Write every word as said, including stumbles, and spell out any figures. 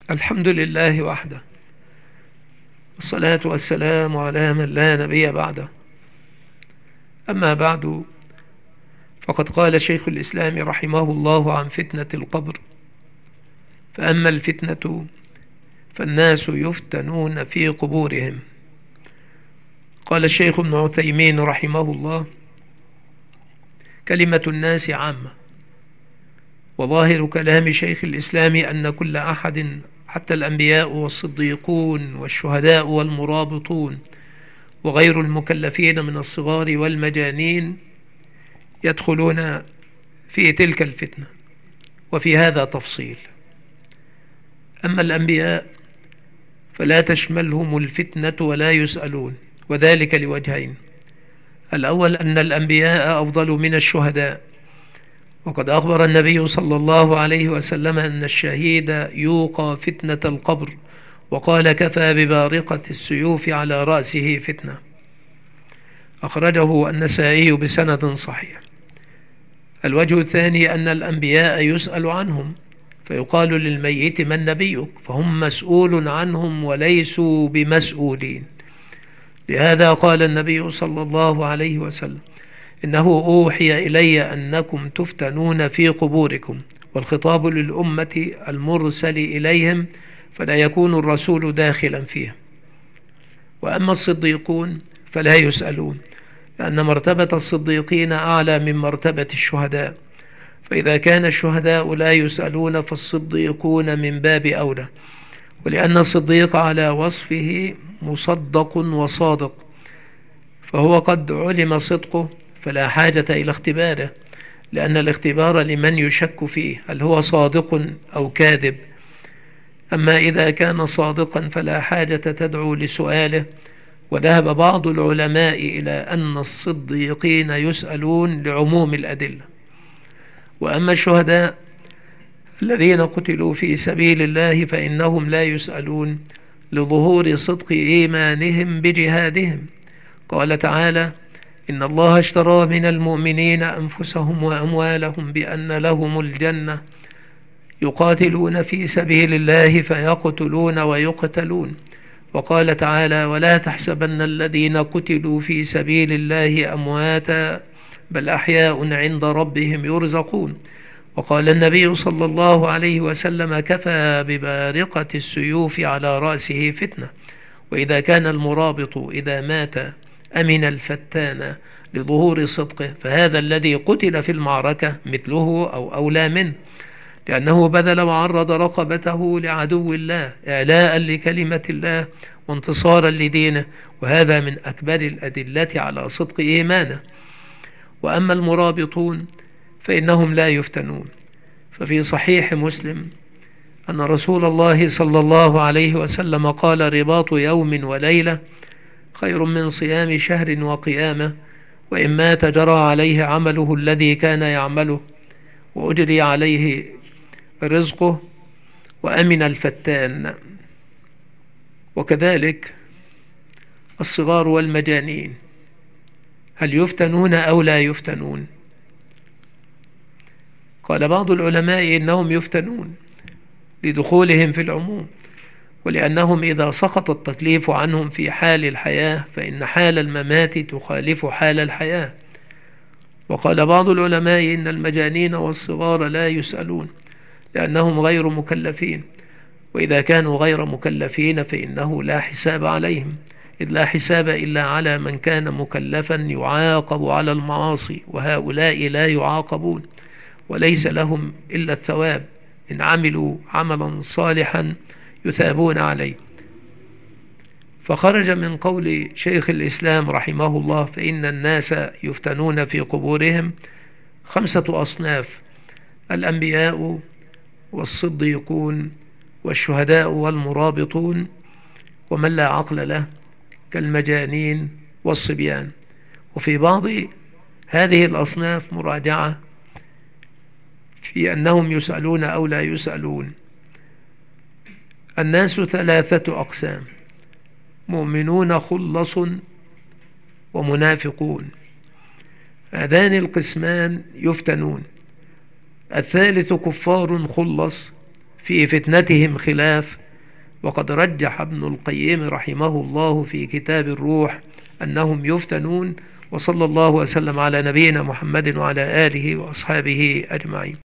الحمد لله وحده، والصلاة والسلام على من لا نبي بعده. أما بعد، فقد قال شيخ الإسلام رحمه الله عن فتنة القبر: فأما الفتنة فالناس يفتنون في قبورهم. قال الشيخ ابن عثيمين رحمه الله: كلمة الناس عامة، وظاهر كلام شيخ الإسلام أن كل أحد، حتى الأنبياء والصديقون والشهداء والمرابطون وغير المكلفين من الصغار والمجانين، يدخلون في تلك الفتنة. وفي هذا تفصيل. أما الأنبياء فلا تشملهم الفتنة ولا يسألون، وذلك لوجهين: الأول أن الأنبياء أفضل من الشهداء، وقد أخبر النبي صلى الله عليه وسلم أن الشهيد يوقى فتنة القبر، وقال: كفى ببارقة السيوف على رأسه فتنة. أخرجه النسائي بسند صحيح. الوجه الثاني أن الأنبياء يسأل عنهم، فيقال للميت: من نبيك؟ فهم مسؤول عنهم وليسوا بمسؤولين. لهذا قال النبي صلى الله عليه وسلم: إنه أوحي إلي أنكم تفتنون في قبوركم، والخطاب للأمة المرسل إليهم، فلا يكون الرسول داخلا فيها. وأما الصديقون فلا يسألون، لأن مرتبة الصديقين أعلى من مرتبة الشهداء، فإذا كان الشهداء لا يسألون فالصديقون من باب أولى، ولأن الصديق على وصفه مصدق وصادق، فهو قد علم صدقه فلا حاجة إلى اختباره، لأن الاختبار لمن يشك فيه هل هو صادق أو كاذب. أما إذا كان صادقا فلا حاجة تدعو لسؤاله. وذهب بعض العلماء إلى أن الصديقين يسألون لعموم الأدلة. وأما الشهداء الذين قتلوا في سبيل الله فإنهم لا يسألون لظهور صدق إيمانهم بجهادهم. قال تعالى: إن الله اشترى من المؤمنين أنفسهم وأموالهم بأن لهم الجنة يقاتلون في سبيل الله فيقتلون ويقتلون. وقال تعالى: ولا تحسبن الذين قتلوا في سبيل الله أمواتا بل أحياء عند ربهم يرزقون. وقال النبي صلى الله عليه وسلم: كفى ببارقة السيوف على رأسه فتنة. وإذا كان المرابط إذا مات أمن الفتان لظهور صدقه، فهذا الذي قتل في المعركة مثله أو أولى منه، لأنه بذل وعرض رقبته لعدو الله إعلاء لكلمة الله وانتصارا لدينه، وهذا من أكبر الأدلة على صدق إيمانه. وأما المرابطون فإنهم لا يفتنون، ففي صحيح مسلم أن رسول الله صلى الله عليه وسلم قال: رباط يوم وليلة خير من صيام شهر وقيامه، وإن مات جرى عليه عمله الذي كان يعمله وأجري عليه رزقه وأمن الفتان. وكذلك الصغار والمجانين، هل يفتنون أو لا يفتنون؟ قال بعض العلماء إنهم يفتنون لدخولهم في العموم، ولأنهم إذا سقط التكليف عنهم في حال الحياة فإن حال الممات تخالف حال الحياة. وقال بعض العلماء إن المجانين والصغار لا يسألون لأنهم غير مكلفين، وإذا كانوا غير مكلفين فإنه لا حساب عليهم، إذ لا حساب إلا على من كان مكلفا يعاقب على المعاصي، وهؤلاء لا يعاقبون وليس لهم إلا الثواب، إن عملوا عملا صالحا يثابون عليه. فخرج من قول شيخ الإسلام رحمه الله: فإن الناس يفتنون في قبورهم خمسة أصناف: الأنبياء والصديقون والشهداء والمرابطون ومن لا عقل له كالمجانين والصبيان. وفي بعض هذه الأصناف مراجعة في أنهم يسألون أو لا يسألون. الناس ثلاثة أقسام: مؤمنون خلص ومنافقون. هذان القسمان يفتنون. الثالث كفار خلص، في فتنتهم خلاف، وقد رجح ابن القيم رحمه الله في كتاب الروح أنهم يفتنون. وصلى الله وسلم على نبينا محمد وعلى آله وأصحابه أجمعين.